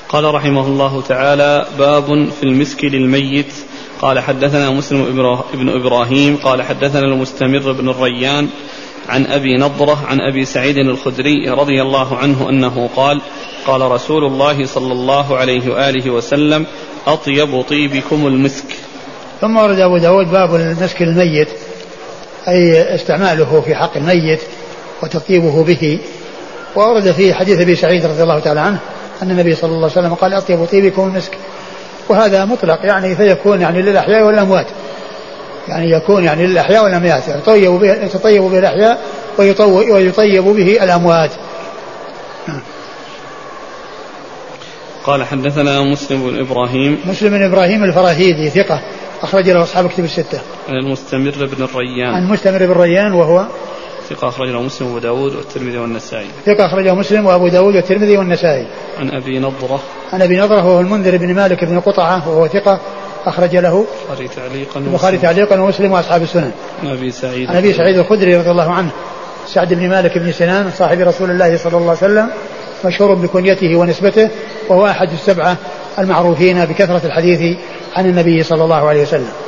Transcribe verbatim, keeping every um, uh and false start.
قال رحمه الله تعالى: باب في المسك للميت. قال حدثنا مسلم بن إبراهيم قال حدثنا المستمر بن الريان عن أبي نضرة عن أبي سعيد الخدري رضي الله عنه أنه قال: قال رسول الله صلى الله عليه وآله وسلم: أطيب طيبكم المسك. ثم ورد أبو داود باب المسك للميت، أي استعماله في حق الميت وتطيبه به. وورد فيه حديث أبي سعيد رضي الله تعالى عنه أن النبي صلى الله عليه وسلم قال: أطيب طيبكم المسك. وهذا مطلق يعني فيكون يعني للأحياء والأموات، يعني يكون يعني للأحياء والأموات، يطيب به, يتطيب به الأحياء ويطيب به الأموات. قال حدثنا مسلم بن إبراهيم مسلم بن إبراهيم الفراهيدي ثقة أخرج له أصحاب كتب الستة. عن المستمر بن الريان عن المستمر بن الريان وهو ثقة أخرج له مسلم وأبو داود والترمذي والنسائي. ثقة أخرجه مسلم وأبو داود والترمذي والنسائي. عن أبي نضرة عن أبي نضرة وهو المنذر بن مالك بن قطعة وهو ثقة أخرج له البخاري تعليقا البخاري تعليقا ومسلم وأصحاب السنن. عن أبي سعيد عن أبي سعيد الخدري رضي الله عنه سعد بن مالك بن سنان صاحب رسول الله صلى الله عليه وسلم، مشهور بكنيته ونسبته، وهو أحد السبعة المعروفين بكثرة الحديث عن النبي صلى الله عليه وسلم.